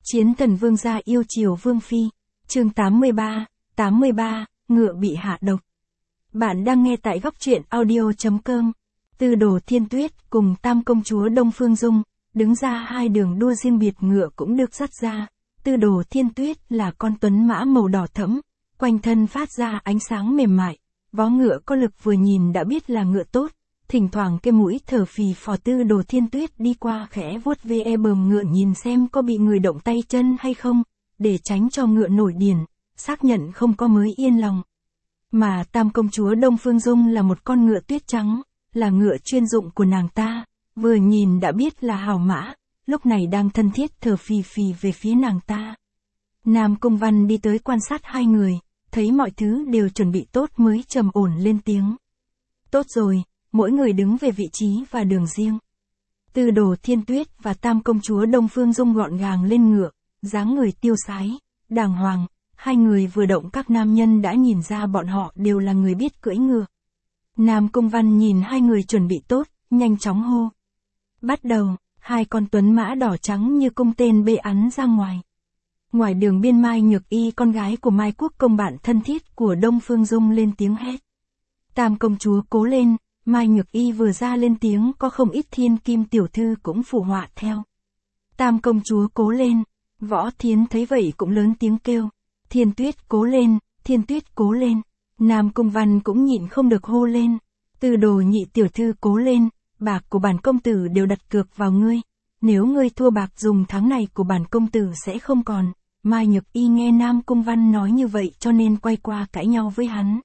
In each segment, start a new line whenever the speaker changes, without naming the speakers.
Chiến thần vương gia yêu chiều vương phi. Chương 83, ngựa bị hạ độc. Bạn đang nghe tại góc truyện audio.com. Tư Đồ Thiên Tuyết cùng Tam công chúa Đông Phương Dung, đứng ra hai đường đua riêng biệt, ngựa cũng được dắt ra. Tư Đồ Thiên Tuyết là con tuấn mã màu đỏ thẫm, quanh thân phát ra ánh sáng mềm mại, vó ngựa có lực vừa nhìn đã biết là ngựa tốt. Thỉnh thoảng cái mũi thở phì phò Tư Đồ Thiên Tuyết đi qua khẽ vuốt ve bờm ngựa nhìn xem có bị người động tay chân hay không, để tránh cho ngựa nổi điên, xác nhận không có mới yên lòng. Mà Tam công chúa Đông Phương Dung là một con ngựa tuyết trắng, là ngựa chuyên dụng của nàng ta, vừa nhìn đã biết là hào mã, lúc này đang thân thiết thở phì phì về phía nàng ta. Nam Cung Văn đi tới quan sát hai người, thấy mọi thứ đều chuẩn bị tốt mới trầm ổn lên tiếng. Tốt rồi. Mỗi người đứng về vị trí và đường riêng. Tư Đồ Thiên Tuyết và Tam công chúa Đông Phương Dung gọn gàng lên ngựa, dáng người tiêu sái, đàng hoàng, hai người vừa động các nam nhân đã nhìn ra bọn họ đều là người biết cưỡi ngựa. Nam Cung Văn nhìn hai người chuẩn bị tốt, nhanh chóng hô. Bắt đầu, hai con tuấn mã đỏ trắng như cung tên bê ắn ra ngoài. Ngoài đường biên Mai Nhược Y, con gái của Mai Quốc công bạn thân thiết của Đông Phương Dung, lên tiếng hét. Tam công chúa cố lên. Mai Nhược Y vừa ra lên tiếng, có không ít thiên kim tiểu thư cũng phụ họa theo. Tam công chúa cố lên. Võ Thiến thấy vậy cũng lớn tiếng kêu. Thiên Tuyết cố lên, Thiên Tuyết cố lên. Nam Cung Văn cũng nhịn không được hô lên. Tư Đồ nhị tiểu thư cố lên, bạc của bản công tử đều đặt cược vào ngươi. Nếu ngươi thua bạc dùng tháng này của bản công tử sẽ không còn. Mai Nhược Y nghe Nam Cung Văn nói như vậy cho nên quay qua cãi nhau với hắn.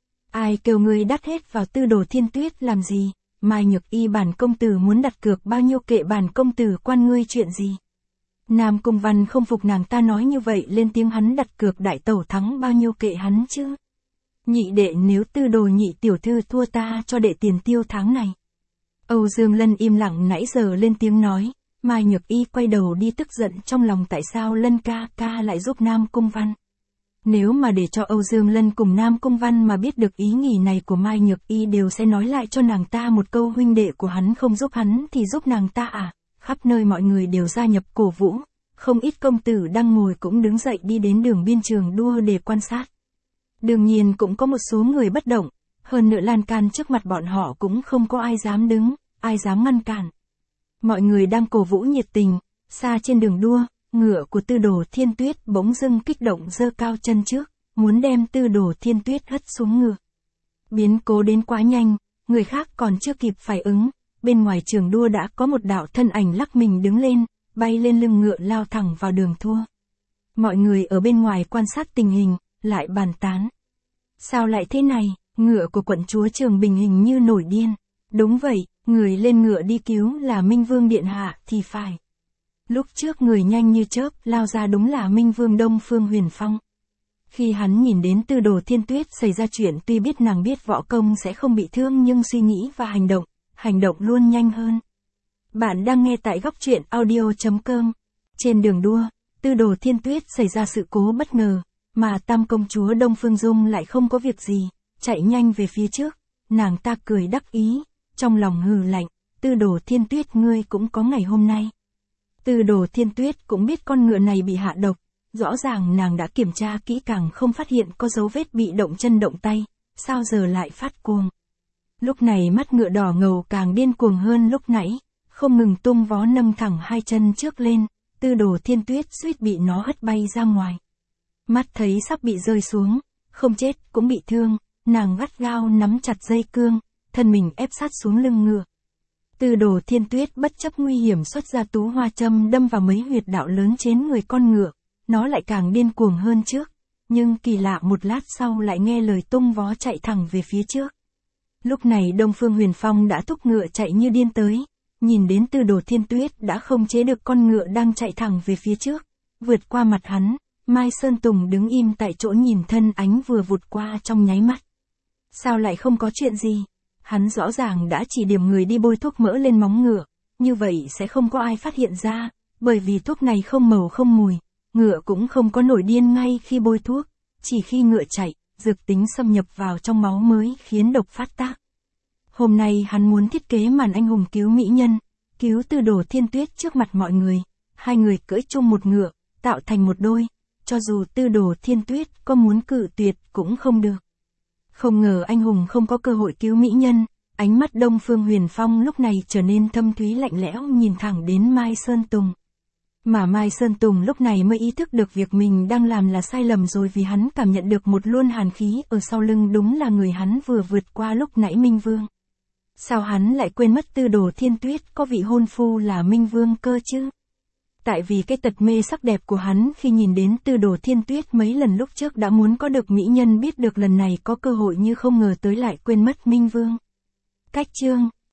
Ai kêu ngươi đắt hết vào Tư Đồ Thiên Tuyết làm gì? Mai Nhược Y, bản công tử muốn đặt cược bao nhiêu kệ bản công tử quan ngươi chuyện gì? Nam Cung Văn không phục nàng ta nói như vậy, lên tiếng hắn đặt cược đại tẩu thắng bao nhiêu kệ hắn chứ? Nhị đệ, nếu Tư Đồ nhị tiểu thư thua ta cho đệ tiền tiêu tháng này. Âu Dương Lân im lặng nãy giờ lên tiếng nói. Mai Nhược Y quay đầu đi, tức giận trong lòng tại sao Lân ca ca lại giúp Nam Cung Văn. Nếu mà để cho Âu Dương Lân cùng Nam Cung Văn mà biết được ý nghĩ này của Mai Nhược Y, đều sẽ nói lại cho nàng ta một câu, huynh đệ của hắn không giúp hắn thì giúp nàng ta à? Khắp nơi mọi người đều gia nhập cổ vũ, không ít công tử đang ngồi cũng đứng dậy đi đến đường biên trường đua để quan sát. Đương nhiên cũng có một số người bất động, hơn nữa lan can trước mặt bọn họ cũng không có ai dám đứng, ai dám ngăn cản. Mọi người đang cổ vũ nhiệt tình, xa trên đường đua. Ngựa của Tư Đồ Thiên Tuyết bỗng dưng kích động giơ cao chân trước, muốn đem Tư Đồ Thiên Tuyết hất xuống ngựa. Biến cố đến quá nhanh, người khác còn chưa kịp phản ứng, bên ngoài trường đua đã có một đạo thân ảnh lắc mình đứng lên, bay lên lưng ngựa lao thẳng vào đường thua. Mọi người ở bên ngoài quan sát tình hình, lại bàn tán. Sao lại thế này, ngựa của quận chúa Trường Bình hình như nổi điên. Đúng vậy, người lên ngựa đi cứu là Minh Vương điện hạ thì phải. Lúc trước người nhanh như chớp lao ra đúng là Minh Vương Đông Phương Huyền Phong. Khi hắn nhìn đến Tư Đồ Thiên Tuyết xảy ra chuyện, tuy biết nàng biết võ công sẽ không bị thương nhưng suy nghĩ và hành động luôn nhanh hơn. Bạn đang nghe tại góc truyện audio.com. Trên đường đua, Tư Đồ Thiên Tuyết xảy ra sự cố bất ngờ, mà Tam công chúa Đông Phương Dung lại không có việc gì, chạy nhanh về phía trước. Nàng ta cười đắc ý, trong lòng hừ lạnh, Tư Đồ Thiên Tuyết ngươi cũng có ngày hôm nay. Tư Đồ Thiên Tuyết cũng biết con ngựa này bị hạ độc, rõ ràng nàng đã kiểm tra kỹ càng không phát hiện có dấu vết bị động chân động tay, sao giờ lại phát cuồng. Lúc này mắt ngựa đỏ ngầu càng điên cuồng hơn lúc nãy, không ngừng tung vó nâng thẳng hai chân trước lên, Tư Đồ Thiên Tuyết suýt bị nó hất bay ra ngoài. Mắt thấy sắp bị rơi xuống, không chết cũng bị thương, nàng gắt gao nắm chặt dây cương, thân mình ép sát xuống lưng ngựa. Tư Đồ Thiên Tuyết bất chấp nguy hiểm xuất ra tú hoa châm đâm vào mấy huyệt đạo lớn trên người con ngựa, nó lại càng điên cuồng hơn trước, nhưng kỳ lạ một lát sau lại nghe lời tung vó chạy thẳng về phía trước. Lúc này Đông Phương Huyền Phong đã thúc ngựa chạy như điên tới, nhìn đến Tư Đồ Thiên Tuyết đã không chế được con ngựa đang chạy thẳng về phía trước, vượt qua mặt hắn, Mai Sơn Tùng đứng im tại chỗ nhìn thân ánh vừa vụt qua trong nháy mắt. Sao lại không có chuyện gì? Hắn rõ ràng đã chỉ điểm người đi bôi thuốc mỡ lên móng ngựa, như vậy sẽ không có ai phát hiện ra, bởi vì thuốc này không màu không mùi, ngựa cũng không có nổi điên ngay khi bôi thuốc, chỉ khi ngựa chạy, dược tính xâm nhập vào trong máu mới khiến độc phát tác. Hôm nay hắn muốn thiết kế màn anh hùng cứu mỹ nhân, cứu Tư Đồ Thiên Tuyết trước mặt mọi người, hai người cưỡi chung một ngựa, tạo thành một đôi, cho dù Tư Đồ Thiên Tuyết có muốn cự tuyệt cũng không được. Không ngờ anh hùng không có cơ hội cứu mỹ nhân, ánh mắt Đông Phương Huyền Phong lúc này trở nên thâm thúy lạnh lẽo nhìn thẳng đến Mai Sơn Tùng. Mà Mai Sơn Tùng lúc này mới ý thức được việc mình đang làm là sai lầm rồi, vì hắn cảm nhận được một luôn hàn khí ở sau lưng, đúng là người hắn vừa vượt qua lúc nãy, Minh Vương. Sao hắn lại quên mất Tư Đồ Thiên Tuyết có vị hôn phu là Minh Vương cơ chứ? Tại vì cái tật mê sắc đẹp của hắn khi nhìn đến Tư Đồ Thiên Tuyết mấy lần lúc trước đã muốn có được mỹ nhân, biết được lần này có cơ hội như không ngờ tới lại quên mất Minh Vương. Cách chương